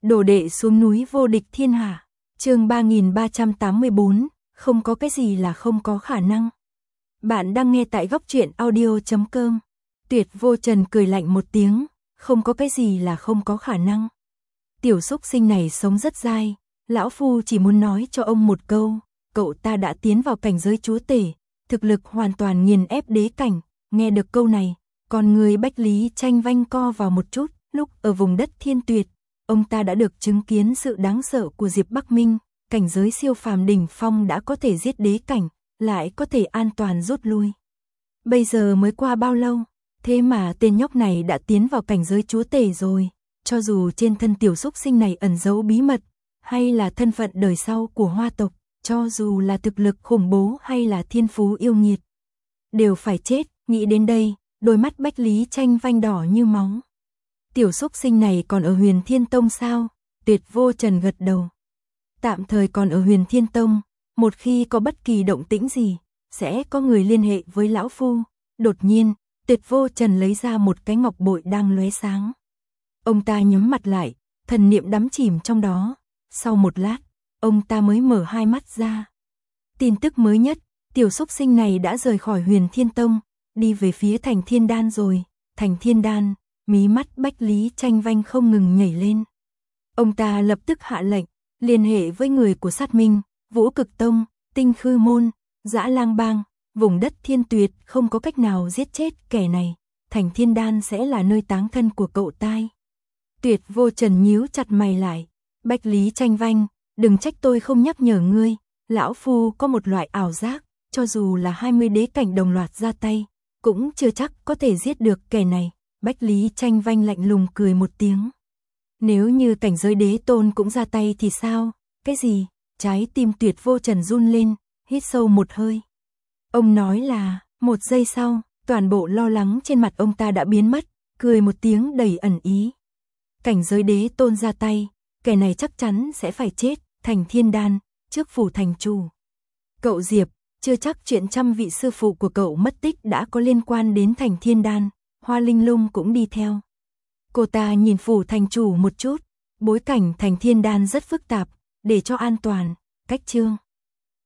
Đồ đệ xuống núi vô địch thiên hạ. Chương 3384, không có cái gì là không có khả năng. Bạn đang nghe tại goctruyện audio.com. Tuyệt Vô Trần cười lạnh một tiếng, không có cái gì là không có khả năng. Tiểu xúc sinh này sống rất dai, lão phu chỉ muốn nói cho ông một câu, cậu ta đã tiến vào cảnh giới chúa tể, thực lực hoàn toàn nghiền ép đế cảnh. Nghe được câu này, con người Bách Lý Tranh vanh co vào một chút. Lúc ở vùng đất Thiên Tuyệt, ông ta đã được chứng kiến sự đáng sợ của Diệp Bắc Minh, cảnh giới siêu phàm đỉnh phong đã có thể giết đế cảnh, lại có thể an toàn rút lui. Bây giờ mới qua bao lâu, thế mà tên nhóc này đã tiến vào cảnh giới chúa tể rồi, cho dù trên thân tiểu xúc sinh này ẩn giấu bí mật, hay là thân phận đời sau của Hoa tộc, cho dù là thực lực khủng bố hay là thiên phú yêu nghiệt, đều phải chết. Nghĩ đến đây, đôi mắt Bách Lý Tranh vanh đỏ như máu. Tiểu xúc sinh này còn ở Huyền Thiên Tông sao? Tuyệt Vô Trần gật đầu. Tạm thời còn ở Huyền Thiên Tông, một khi có bất kỳ động tĩnh gì, sẽ có người liên hệ với lão phu. Đột nhiên, Tuyệt Vô Trần lấy ra một cái ngọc bội đang lóe sáng. Ông ta nhắm mặt lại, thần niệm đắm chìm trong đó. Sau một lát, ông ta mới mở hai mắt ra. Tin tức mới nhất, tiểu xúc sinh này đã rời khỏi Huyền Thiên Tông, đi về phía Thành Thiên Đan rồi. Thành Thiên Đan. Mí mắt Bách Lý Tranh vanh không ngừng nhảy lên. Ông ta lập tức hạ lệnh, liên hệ với người của Sát Minh, Vũ Cực Tông, Tinh Khư Môn, Dã Lang Bang, vùng đất Thiên Tuyệt không có cách nào giết chết kẻ này, Thành Thiên Đan sẽ là nơi táng thân của cậu tai. Tuyệt Vô Trần nhíu chặt mày lại, Bách Lý Tranh vanh, đừng trách tôi không nhắc nhở ngươi, lão phu có một loại ảo giác, cho dù là 20 đế cảnh đồng loạt ra tay, cũng chưa chắc có thể giết được kẻ này. Bách Lý Tranh vanh lạnh lùng cười một tiếng. Nếu như cảnh giới đế tôn cũng ra tay thì sao? Cái gì? Trái tim Tuyệt Vô Trần run lên, hít sâu một hơi. Ông nói là, một giây sau, toàn bộ lo lắng trên mặt ông ta đã biến mất, cười một tiếng đầy ẩn ý. Cảnh giới đế tôn ra tay, kẻ này chắc chắn sẽ phải chết. Thành Thiên Đan, trước phủ thành chủ. Cậu Diệp, chưa chắc chuyện 100 vị sư phụ của cậu mất tích đã có liên quan đến Thành Thiên Đan. Hoa Linh Lung cũng đi theo. Cô ta nhìn phủ thành chủ một chút, bối cảnh Thành Thiên Đan rất phức tạp, để cho an toàn, cách chương